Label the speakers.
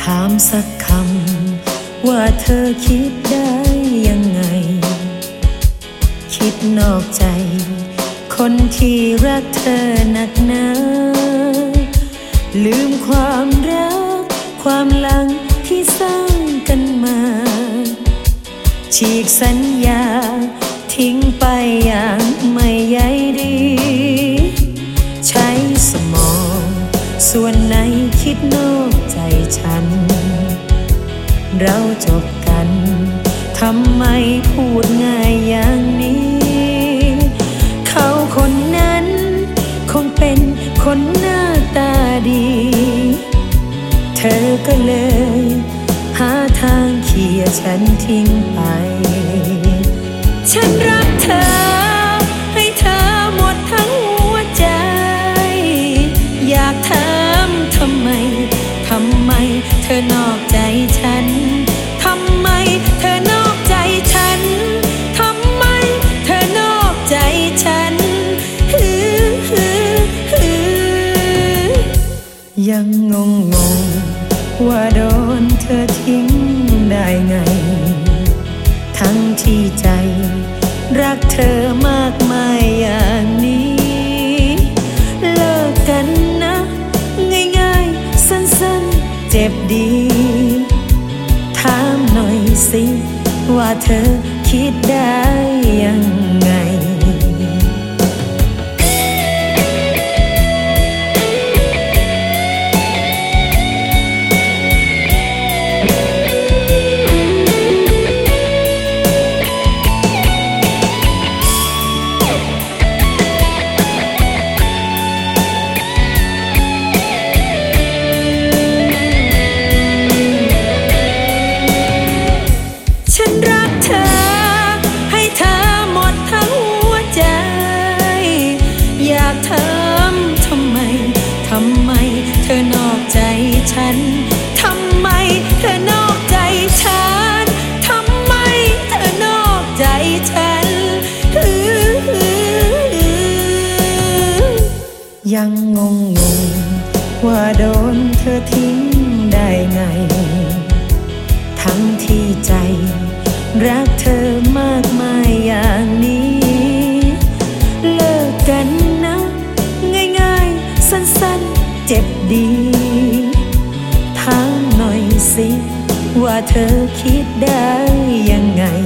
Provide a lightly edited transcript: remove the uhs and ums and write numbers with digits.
Speaker 1: ถามสักคำว่าเธอคิดได้ยังไงคิดนอกใจคนที่รักเธอหนักหนาลืมความรักความหลังที่สร้างกันมาฉีกสัญญาทิ้งไปอย่างไม่ใยดีใช้สมองส่วนไหนคิดนอกใจฉันเราจบกันทำไมพูดง่ายอย่างนี้เขาคนนั้นคงเป็นคนหน้าตาดีเธอก็เลยหาทางเขี่ยฉันทิ้งไปฉันรักเธอให้เธอหมดทั้งหัวใจอยากถามทำไมเธอนอกใจฉันทำไมเธอนอกใจฉันทำไมเธอนอกใจฉันยังงงว่าโดนเธอทิ้งได้ไงทั้งที่ใจรักเธอมากมายอย่างนี้เลิกกันนะง่ายๆสั้นๆเจ็บดีถามหน่อยสิว่าเธอคิดได้ยังไงทำไมเธอนอกใจฉันทำไมเธอนอกใจฉันทำไมเธอนอกใจฉันยังงงว่าโดนเธอทิ้งได้ไงทั้งที่ใจรักเธอมากมายอย่างนี้เลิกกันนะง่ายๆสั้นๆเจ็บดีถามหน่อยสิว่าเธอคิดได้ยังไง